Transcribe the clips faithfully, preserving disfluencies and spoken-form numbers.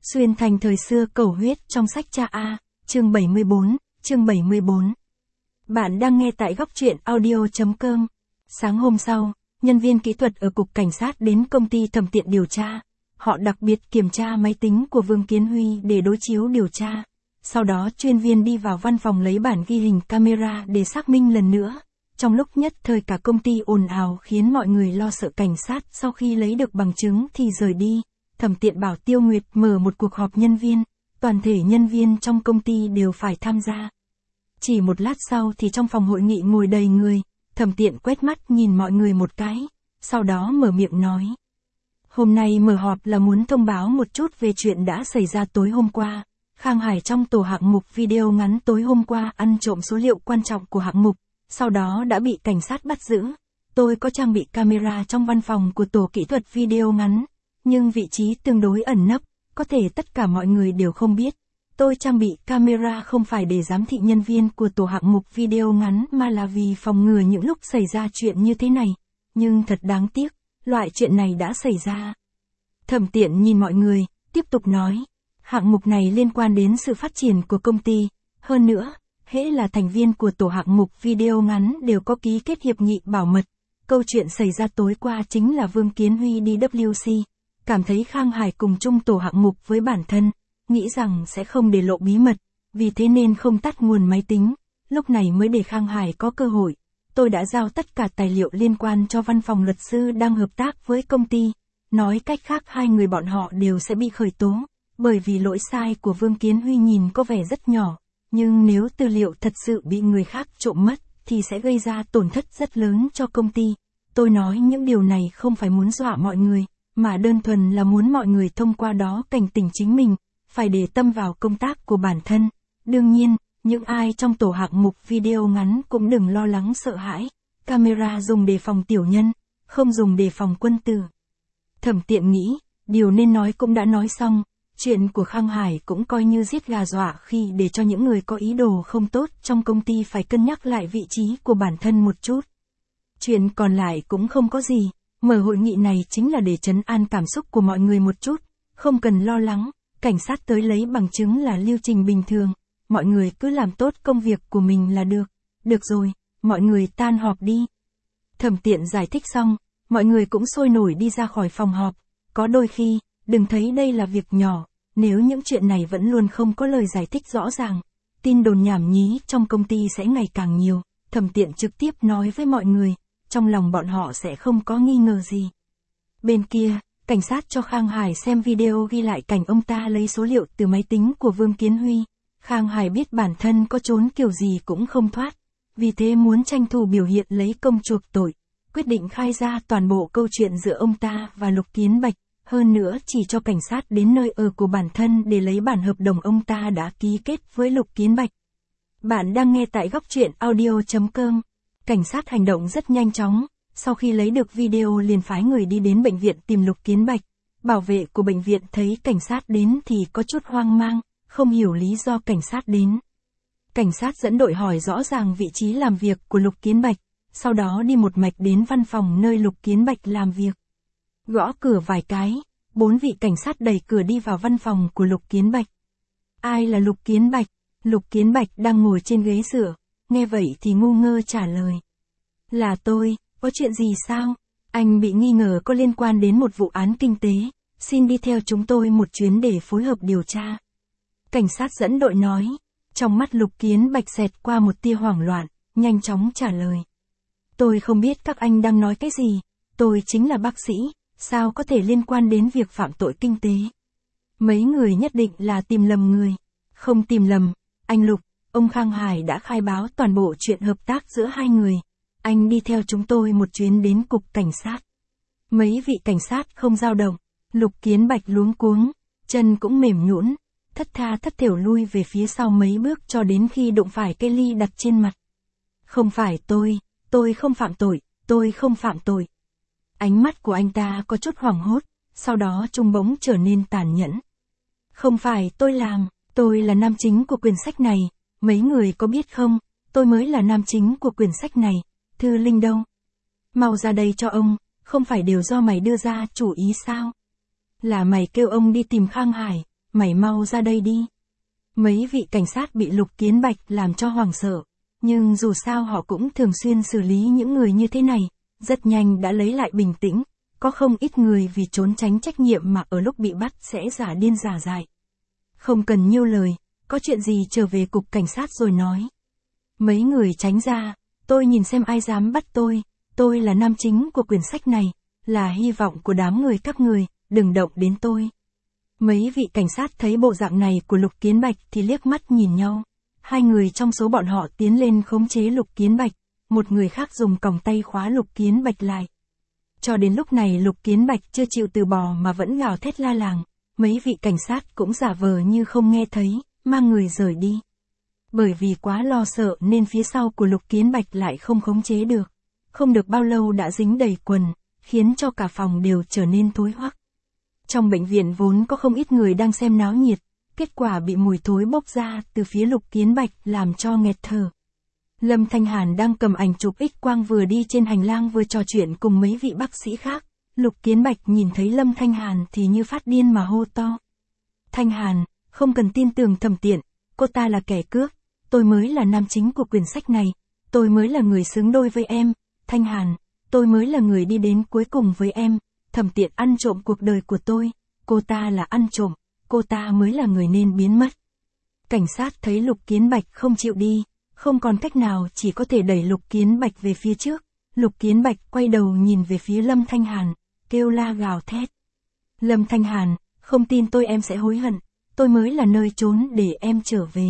Xuyên thành thời xưa cầu huyết trong sách cha A, chương bảy mươi bốn, chương bảy mươi bốn. Bạn đang nghe tại góc truyện audio chấm com. Sáng hôm sau, nhân viên kỹ thuật ở cục cảnh sát đến công ty thẩm tiện điều tra. Họ đặc biệt kiểm tra máy tính của Vương Kiến Huy để đối chiếu điều tra. Sau đó chuyên viên đi vào văn phòng lấy bản ghi hình camera để xác minh lần nữa. Trong lúc nhất thời cả công ty ồn ào khiến mọi người lo sợ cảnh sát sau khi lấy được bằng chứng thì rời đi. Thẩm tiện bảo Tiêu Nguyệt mở một cuộc họp nhân viên, toàn thể nhân viên trong công ty đều phải tham gia. Chỉ một lát sau thì trong phòng hội nghị ngồi đầy người, thẩm tiện quét mắt nhìn mọi người một cái, sau đó mở miệng nói. Hôm nay mở họp là muốn thông báo một chút về chuyện đã xảy ra tối hôm qua. Khang Hải trong tổ hạng mục video ngắn tối hôm qua ăn trộm số liệu quan trọng của hạng mục, sau đó đã bị cảnh sát bắt giữ. Tôi có trang bị camera trong văn phòng của tổ kỹ thuật video ngắn, nhưng vị trí tương đối ẩn nấp, có thể tất cả mọi người đều không biết. Tôi trang bị camera không phải để giám thị nhân viên của tổ hạng mục video ngắn mà là vì phòng ngừa những lúc xảy ra chuyện như thế này. Nhưng thật đáng tiếc, loại chuyện này đã xảy ra. Thẩm tiện nhìn mọi người, tiếp tục nói. Hạng mục này liên quan đến sự phát triển của công ty. Hơn nữa, hễ là thành viên của tổ hạng mục video ngắn đều có ký kết hiệp nghị bảo mật. Câu chuyện xảy ra tối qua chính là Vương Kiến Huy đi W C. Cảm thấy Khang Hải cùng chung tổ hạng mục với bản thân, nghĩ rằng sẽ không để lộ bí mật, vì thế nên không tắt nguồn máy tính, lúc này mới để Khang Hải có cơ hội. Tôi đã giao tất cả tài liệu liên quan cho văn phòng luật sư đang hợp tác với công ty, nói cách khác hai người bọn họ đều sẽ bị khởi tố, bởi vì lỗi sai của Vương Kiến Huy nhìn có vẻ rất nhỏ, nhưng nếu tư liệu thật sự bị người khác trộm mất, thì sẽ gây ra tổn thất rất lớn cho công ty. Tôi nói những điều này không phải muốn dọa mọi người, mà đơn thuần là muốn mọi người thông qua đó cảnh tỉnh chính mình, phải để tâm vào công tác của bản thân. Đương nhiên, những ai trong tổ hạng mục video ngắn cũng đừng lo lắng sợ hãi, camera dùng để phòng tiểu nhân, không dùng để phòng quân tử. Thẩm tiện nghĩ, điều nên nói cũng đã nói xong, chuyện của Khang Hải cũng coi như giết gà dọa khi để cho những người có ý đồ không tốt trong công ty phải cân nhắc lại vị trí của bản thân một chút. Chuyện còn lại cũng không có gì. Mở hội nghị này chính là để trấn an cảm xúc của mọi người một chút, không cần lo lắng, cảnh sát tới lấy bằng chứng là lưu trình bình thường, mọi người cứ làm tốt công việc của mình là được. Được rồi, mọi người tan họp đi. Thẩm tiện giải thích xong, mọi người cũng sôi nổi đi ra khỏi phòng họp, có đôi khi, đừng thấy đây là việc nhỏ, nếu những chuyện này vẫn luôn không có lời giải thích rõ ràng, tin đồn nhảm nhí trong công ty sẽ ngày càng nhiều. Thẩm tiện trực tiếp nói với mọi người, trong lòng bọn họ sẽ không có nghi ngờ gì. Bên kia, cảnh sát cho Khang Hải xem video ghi lại cảnh ông ta lấy số liệu từ máy tính của Vương Kiến Huy. Khang Hải biết bản thân có trốn kiểu gì cũng không thoát, vì thế muốn tranh thủ biểu hiện lấy công chuộc tội, quyết định khai ra toàn bộ câu chuyện giữa ông ta và Lục Kiến Bạch, hơn nữa chỉ cho cảnh sát đến nơi ở của bản thân để lấy bản hợp đồng ông ta đã ký kết với Lục Kiến Bạch. Bạn đang nghe tại góc truyện audio chấm com. Cảnh sát hành động rất nhanh chóng, sau khi lấy được video liền phái người đi đến bệnh viện tìm Lục Kiến Bạch. Bảo vệ của bệnh viện thấy cảnh sát đến thì có chút hoang mang, không hiểu lý do cảnh sát đến. Cảnh sát dẫn đội hỏi rõ ràng vị trí làm việc của Lục Kiến Bạch, sau đó đi một mạch đến văn phòng nơi Lục Kiến Bạch làm việc. Gõ cửa vài cái, bốn vị cảnh sát đẩy cửa đi vào văn phòng của Lục Kiến Bạch. Ai là Lục Kiến Bạch? Lục Kiến Bạch đang ngồi trên ghế dựa. Nghe vậy thì ngu ngơ trả lời. Là tôi, có chuyện gì sao? Anh bị nghi ngờ có liên quan đến một vụ án kinh tế, xin đi theo chúng tôi một chuyến để phối hợp điều tra. Cảnh sát dẫn đội nói, trong mắt Lục Kiến Bạch xẹt qua một tia hoảng loạn, nhanh chóng trả lời. Tôi không biết các anh đang nói cái gì, tôi chính là bác sĩ, sao có thể liên quan đến việc phạm tội kinh tế? Mấy người nhất định là tìm lầm người. Không tìm lầm, anh Lục. Ông Khang Hải đã khai báo toàn bộ chuyện hợp tác giữa hai người. Anh đi theo chúng tôi một chuyến đến cục cảnh sát. Mấy vị cảnh sát không dao động. Lục Kiến Bạch luống cuống, chân cũng mềm nhũn, thất tha thất thểu lui về phía sau mấy bước cho đến khi đụng phải cây ly đặt trên mặt. Không phải tôi, tôi không phạm tội, tôi không phạm tội. Ánh mắt của anh ta có chút hoảng hốt, sau đó trung bỗng trở nên tàn nhẫn. Không phải tôi làm, tôi là nam chính của quyển sách này. Mấy người có biết không, tôi mới là nam chính của quyển sách này, Thư Linh đâu? Mau ra đây cho ông, không phải đều do mày đưa ra chủ ý sao? Là mày kêu ông đi tìm Khang Hải, mày mau ra đây đi. Mấy vị cảnh sát bị Lục Kiến Bạch làm cho hoảng sợ, nhưng dù sao họ cũng thường xuyên xử lý những người như thế này, rất nhanh đã lấy lại bình tĩnh, có không ít người vì trốn tránh trách nhiệm mà ở lúc bị bắt sẽ giả điên giả dại. Không cần nhiều lời, có chuyện gì trở về cục cảnh sát rồi nói. Mấy người tránh ra, tôi nhìn xem ai dám bắt tôi, tôi là nam chính của quyển sách này, là hy vọng của đám người các người, đừng động đến tôi. Mấy vị cảnh sát thấy bộ dạng này của Lục Kiến Bạch thì liếc mắt nhìn nhau. Hai người trong số bọn họ tiến lên khống chế Lục Kiến Bạch, một người khác dùng còng tay khóa Lục Kiến Bạch lại. Cho đến lúc này Lục Kiến Bạch chưa chịu từ bỏ mà vẫn gào thét la làng, mấy vị cảnh sát cũng giả vờ như không nghe thấy, mang người rời đi. Bởi vì quá lo sợ nên phía sau của Lục Kiến Bạch lại không khống chế được. Không được bao lâu đã dính đầy quần, khiến cho cả phòng đều trở nên thối hoắc. Trong bệnh viện vốn có không ít người đang xem náo nhiệt, kết quả bị mùi thối bốc ra từ phía Lục Kiến Bạch làm cho nghẹt thở. Lâm Thanh Hàn đang cầm ảnh chụp X quang vừa đi trên hành lang vừa trò chuyện cùng mấy vị bác sĩ khác. Lục Kiến Bạch nhìn thấy Lâm Thanh Hàn thì như phát điên mà hô to. Thanh Hàn, không cần tin tưởng Thẩm Tiện, cô ta là kẻ cướp, tôi mới là nam chính của quyển sách này, tôi mới là người xứng đôi với em, Thanh Hàn, tôi mới là người đi đến cuối cùng với em, Thẩm Tiện ăn trộm cuộc đời của tôi, cô ta là ăn trộm, cô ta mới là người nên biến mất. Cảnh sát thấy Lục Kiến Bạch không chịu đi, không còn cách nào chỉ có thể đẩy Lục Kiến Bạch về phía trước. Lục Kiến Bạch quay đầu nhìn về phía Lâm Thanh Hàn, kêu la gào thét. Lâm Thanh Hàn, không tin tôi em sẽ hối hận, tôi mới là nơi trốn để em trở về.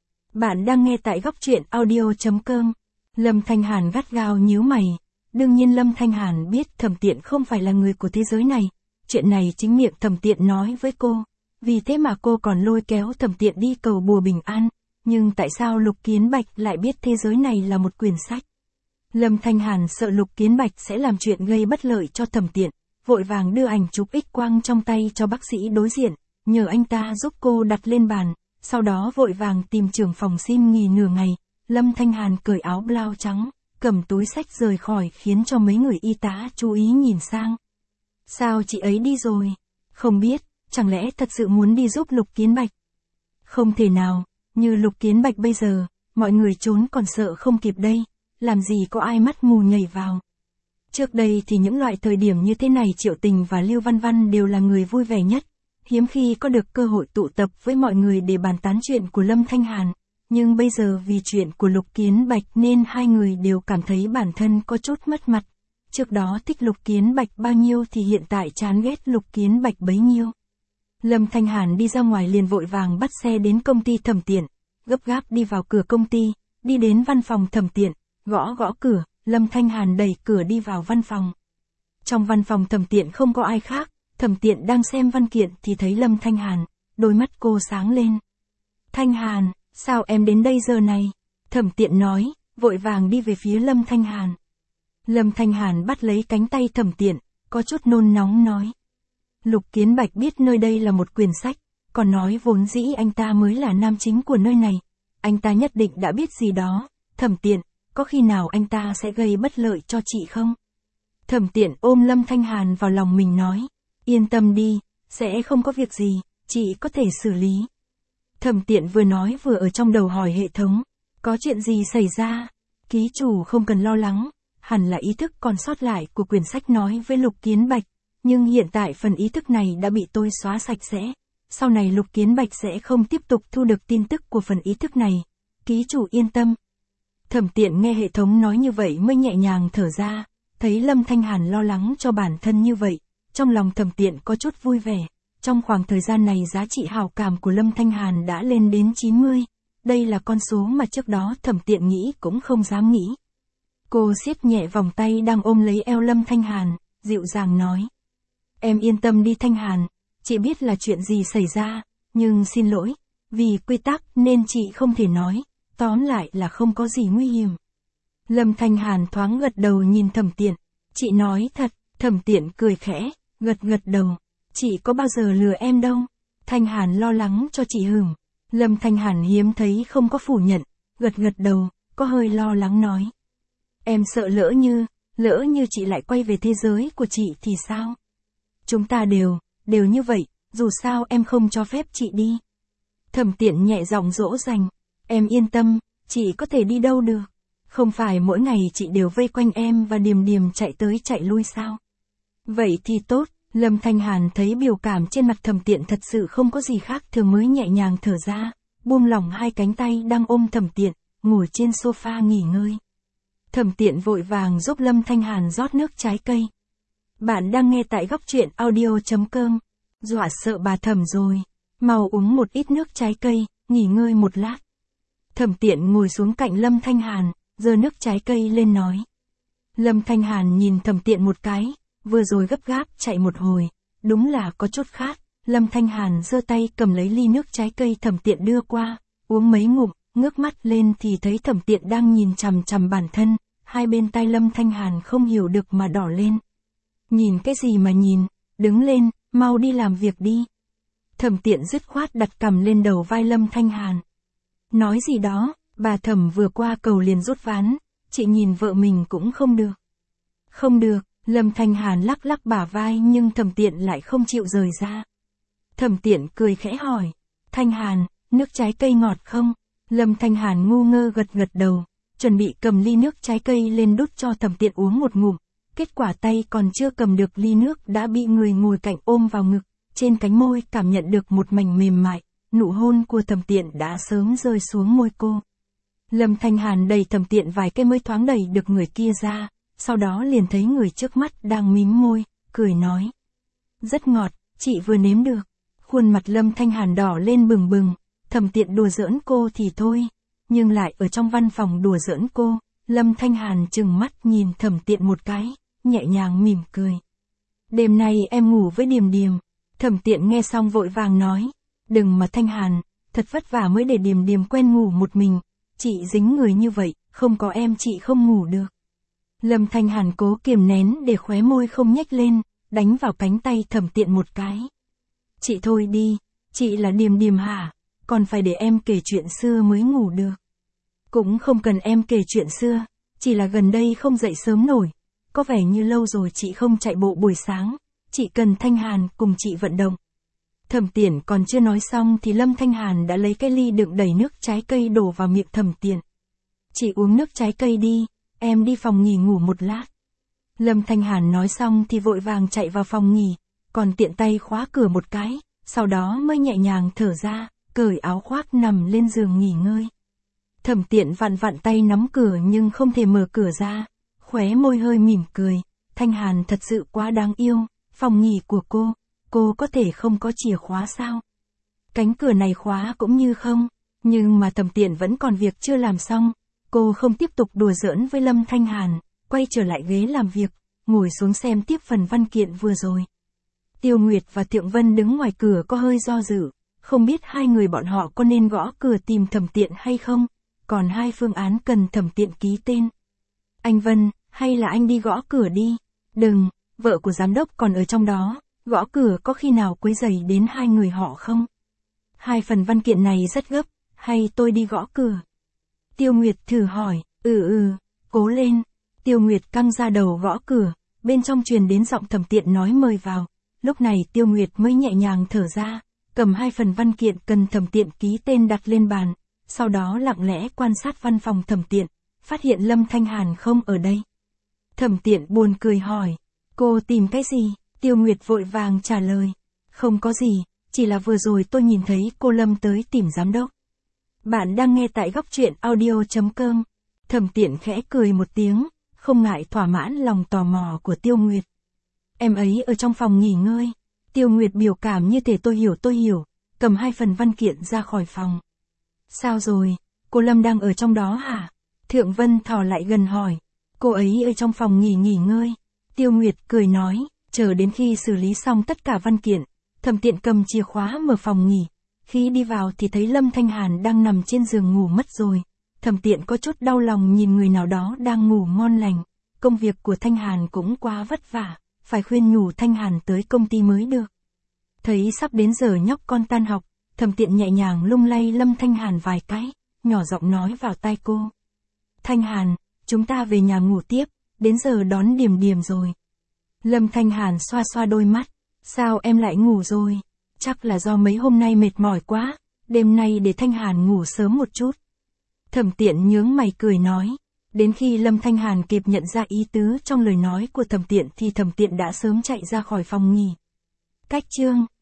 Bạn đang nghe tại góc truyện audio chấm com. Lâm Thanh Hàn gắt gao nhíu mày. Đương nhiên Lâm Thanh Hàn biết Thẩm Tiện không phải là người của thế giới này. Chuyện này chính miệng Thẩm Tiện nói với cô. Vì thế mà cô còn lôi kéo Thẩm Tiện đi cầu bùa bình an. Nhưng tại sao Lục Kiến Bạch lại biết thế giới này là một quyển sách? Lâm Thanh Hàn sợ Lục Kiến Bạch sẽ làm chuyện gây bất lợi cho Thẩm Tiện, vội vàng đưa ảnh chụp X quang trong tay cho bác sĩ đối diện, nhờ anh ta giúp cô đặt lên bàn, sau đó vội vàng tìm trưởng phòng xin nghỉ nửa ngày. Lâm Thanh Hàn cởi áo blau trắng, cầm túi sách rời khỏi khiến cho mấy người y tá chú ý nhìn sang. Sao chị ấy đi rồi? Không biết, chẳng lẽ thật sự muốn đi giúp Lục Kiến Bạch? Không thể nào, như Lục Kiến Bạch bây giờ, mọi người trốn còn sợ không kịp đây, làm gì có ai mắt mù nhảy vào. Trước đây thì những loại thời điểm như thế này Triệu Tình và Lưu Văn Văn đều là người vui vẻ nhất, hiếm khi có được cơ hội tụ tập với mọi người để bàn tán chuyện của Lâm Thanh Hàn, nhưng bây giờ vì chuyện của Lục Kiến Bạch nên hai người đều cảm thấy bản thân có chút mất mặt. Trước đó thích Lục Kiến Bạch bao nhiêu thì hiện tại chán ghét Lục Kiến Bạch bấy nhiêu. Lâm Thanh Hàn đi ra ngoài liền vội vàng bắt xe đến công ty Thẩm Tiện, gấp gáp đi vào cửa công ty, đi đến văn phòng Thẩm Tiện, gõ gõ cửa, Lâm Thanh Hàn đẩy cửa đi vào văn phòng. Trong văn phòng Thẩm Tiện không có ai khác, Thẩm Tiện đang xem văn kiện thì thấy Lâm Thanh Hàn, đôi mắt cô sáng lên. Thanh Hàn, sao em đến đây giờ này? Thẩm Tiện nói, vội vàng đi về phía Lâm Thanh Hàn. Lâm Thanh Hàn bắt lấy cánh tay Thẩm Tiện, có chút nôn nóng nói. Lục Kiến Bạch biết nơi đây là một quyển sách, còn nói vốn dĩ anh ta mới là nam chính của nơi này. Anh ta nhất định đã biết gì đó. Thẩm Tiện, có khi nào anh ta sẽ gây bất lợi cho chị không? Thẩm Tiện ôm Lâm Thanh Hàn vào lòng mình nói. Yên tâm đi, sẽ không có việc gì, chị có thể xử lý. Thẩm Tiện vừa nói vừa ở trong đầu hỏi hệ thống. Có chuyện gì xảy ra? Ký chủ không cần lo lắng, hẳn là ý thức còn sót lại của quyển sách nói với Lục Kiến Bạch. Nhưng hiện tại phần ý thức này đã bị tôi xóa sạch sẽ. Sau này Lục Kiến Bạch sẽ không tiếp tục thu được tin tức của phần ý thức này. Ký chủ yên tâm. Thẩm Tiện nghe hệ thống nói như vậy mới nhẹ nhàng thở ra. Thấy Lâm Thanh Hàn lo lắng cho bản thân như vậy, trong lòng Thẩm Tiện có chút vui vẻ. Trong khoảng thời gian này giá trị hảo cảm của Lâm Thanh Hàn đã lên đến chín mươi. Đây là con số mà trước đó Thẩm Tiện nghĩ cũng không dám nghĩ. Cô siết nhẹ vòng tay đang ôm lấy eo Lâm Thanh Hàn, dịu dàng nói. Em yên tâm đi Thanh Hàn, chị biết là chuyện gì xảy ra, nhưng xin lỗi, vì quy tắc nên chị không thể nói, tóm lại là không có gì nguy hiểm. Lâm Thanh Hàn thoáng gật đầu nhìn Thẩm Tiện, chị nói thật, Thẩm Tiện cười khẽ, gật gật đầu, chị có bao giờ lừa em đâu. Thanh Hàn lo lắng cho chị hửng. Lâm Thanh Hàn hiếm thấy không có phủ nhận, gật gật đầu, có hơi lo lắng nói. Em sợ lỡ như, lỡ như chị lại quay về thế giới của chị thì sao? Chúng ta đều, đều như vậy, dù sao em không cho phép chị đi. Thẩm Tiện nhẹ giọng dỗ dành, em yên tâm, chị có thể đi đâu được. Không phải mỗi ngày chị đều vây quanh em và Điềm Điềm chạy tới chạy lui sao? Vậy thì tốt, Lâm Thanh Hàn thấy biểu cảm trên mặt Thẩm Tiện thật sự không có gì khác thường mới nhẹ nhàng thở ra, buông lỏng hai cánh tay đang ôm Thẩm Tiện, ngồi trên sofa nghỉ ngơi. Thẩm Tiện vội vàng giúp Lâm Thanh Hàn rót nước trái cây. Bạn đang nghe tại góc truyện audio chấm com. Dọa sợ bà Thẩm rồi. Mau uống một ít nước trái cây, nghỉ ngơi một lát. Thẩm Tiện ngồi xuống cạnh Lâm Thanh Hàn, giơ nước trái cây lên nói. Lâm Thanh Hàn nhìn Thẩm Tiện một cái, vừa rồi gấp gáp chạy một hồi, đúng là có chút khát. Lâm Thanh Hàn giơ tay cầm lấy ly nước trái cây Thẩm Tiện đưa qua, uống mấy ngụm, ngước mắt lên thì thấy Thẩm Tiện đang nhìn chằm chằm bản thân, hai bên tai Lâm Thanh Hàn không hiểu được mà đỏ lên. Nhìn cái gì mà nhìn, đứng lên, mau đi làm việc đi. Thẩm Tiện dứt khoát đặt cằm lên đầu vai Lâm Thanh Hàn. Nói gì đó, bà Thẩm vừa qua cầu liền rút ván, chị nhìn vợ mình cũng không được. Không được, Lâm Thanh Hàn lắc lắc bả vai nhưng Thẩm Tiện lại không chịu rời ra. Thẩm Tiện cười khẽ hỏi, Thanh Hàn, nước trái cây ngọt không? Lâm Thanh Hàn ngu ngơ gật gật đầu, chuẩn bị cầm ly nước trái cây lên đút cho Thẩm Tiện uống một ngụm. Kết quả tay còn chưa cầm được ly nước đã bị người ngồi cạnh ôm vào ngực, trên cánh môi cảm nhận được một mảnh mềm mại, nụ hôn của Thẩm Tiện đã sớm rơi xuống môi cô. Lâm Thanh Hàn đẩy Thẩm Tiện vài cái mới thoáng đẩy được người kia ra, sau đó liền thấy người trước mắt đang mím môi, cười nói. Rất ngọt, chị vừa nếm được. Khuôn mặt Lâm Thanh Hàn đỏ lên bừng bừng, Thẩm Tiện đùa giỡn cô thì thôi, nhưng lại ở trong văn phòng đùa giỡn cô. Lâm Thanh Hàn trừng mắt nhìn Thẩm Tiện một cái, nhẹ nhàng mỉm cười. Đêm nay em ngủ với Điềm Điềm. Thẩm Tiện nghe xong vội vàng nói. Đừng mà Thanh Hàn, thật vất vả mới để Điềm Điềm quen ngủ một mình. Chị dính người như vậy, không có em chị không ngủ được. Lâm Thanh Hàn cố kiềm nén để khóe môi không nhếch lên, đánh vào cánh tay Thẩm Tiện một cái. Chị thôi đi, chị là Điềm Điềm hả? Còn phải để em kể chuyện xưa mới ngủ được. Cũng không cần em kể chuyện xưa, chỉ là gần đây không dậy sớm nổi. Có vẻ như lâu rồi chị không chạy bộ buổi sáng, chị cần Thanh Hàn cùng chị vận động. Thẩm Tiện còn chưa nói xong thì Lâm Thanh Hàn đã lấy cái ly đựng đầy nước trái cây đổ vào miệng Thẩm Tiện. Chị uống nước trái cây đi, em đi phòng nghỉ ngủ một lát. Lâm Thanh Hàn nói xong thì vội vàng chạy vào phòng nghỉ, còn tiện tay khóa cửa một cái, sau đó mới nhẹ nhàng thở ra, cởi áo khoác nằm lên giường nghỉ ngơi. Thẩm Tiện vặn vặn tay nắm cửa nhưng không thể mở cửa ra, khóe môi hơi mỉm cười. Thanh Hàn thật sự quá đáng yêu, phòng nghỉ của cô, cô có thể không có chìa khóa sao? Cánh cửa này khóa cũng như không, nhưng mà Thẩm Tiện vẫn còn việc chưa làm xong, cô không tiếp tục đùa giỡn với Lâm Thanh Hàn, quay trở lại ghế làm việc, ngồi xuống xem tiếp phần văn kiện vừa rồi. Tiêu Nguyệt và Thượng Vân đứng ngoài cửa có hơi do dự, không biết hai người bọn họ có nên gõ cửa tìm Thẩm Tiện hay không, còn hai phương án cần Thẩm Tiện ký tên. Anh Vân, hay là anh đi gõ cửa đi? Đừng, vợ của giám đốc còn ở trong đó, gõ cửa có khi nào quấy rầy đến hai người họ không? Hai phần văn kiện này rất gấp, hay tôi đi gõ cửa? Tiêu Nguyệt thử hỏi, ừ ừ, cố lên. Tiêu Nguyệt căng ra đầu gõ cửa, bên trong truyền đến giọng Thẩm Tiện nói mời vào. Lúc này Tiêu Nguyệt mới nhẹ nhàng thở ra, cầm hai phần văn kiện cần Thẩm Tiện ký tên đặt lên bàn, sau đó lặng lẽ quan sát văn phòng Thẩm Tiện, phát hiện Lâm Thanh Hàn không ở đây. Thẩm Tiện buồn cười hỏi, cô tìm cái gì? Tiêu Nguyệt vội vàng trả lời, không có gì, chỉ là vừa rồi tôi nhìn thấy cô Lâm tới tìm giám đốc. Bạn đang nghe tại góc truyện audio chấm com. Thẩm Tiện khẽ cười một tiếng, không ngại thỏa mãn lòng tò mò của Tiêu Nguyệt. Em ấy ở trong phòng nghỉ ngơi. Tiêu Nguyệt biểu cảm như thể tôi hiểu tôi hiểu, cầm hai phần văn kiện ra khỏi phòng. Sao rồi, cô Lâm đang ở trong đó hả? Thượng Vân thò lại gần hỏi. Cô ấy ở trong phòng nghỉ nghỉ ngơi. Tiêu Nguyệt cười nói, chờ đến khi xử lý xong tất cả văn kiện, Thẩm Tiện cầm chìa khóa mở phòng nghỉ. Khi đi vào thì thấy Lâm Thanh Hàn đang nằm trên giường ngủ mất rồi. Thẩm Tiện có chút đau lòng nhìn người nào đó đang ngủ ngon lành. Công việc của Thanh Hàn cũng quá vất vả, phải khuyên nhủ Thanh Hàn tới công ty mới được. Thấy sắp đến giờ nhóc con tan học, Thẩm Tiện nhẹ nhàng lung lay Lâm Thanh Hàn vài cái, nhỏ giọng nói vào tai cô. Thanh Hàn, chúng ta về nhà ngủ tiếp, đến giờ đón Điềm Điềm rồi. Lâm Thanh Hàn xoa xoa đôi mắt, sao em lại ngủ rồi? chắc là do mấy hôm nay mệt mỏi quá, đêm nay để Thanh Hàn ngủ sớm một chút. Thẩm Tiện nhướng mày cười nói. Đến khi Lâm Thanh Hàn kịp nhận ra ý tứ trong lời nói của Thẩm Tiện thì Thẩm Tiện đã sớm chạy ra khỏi phòng nghỉ. Cách chương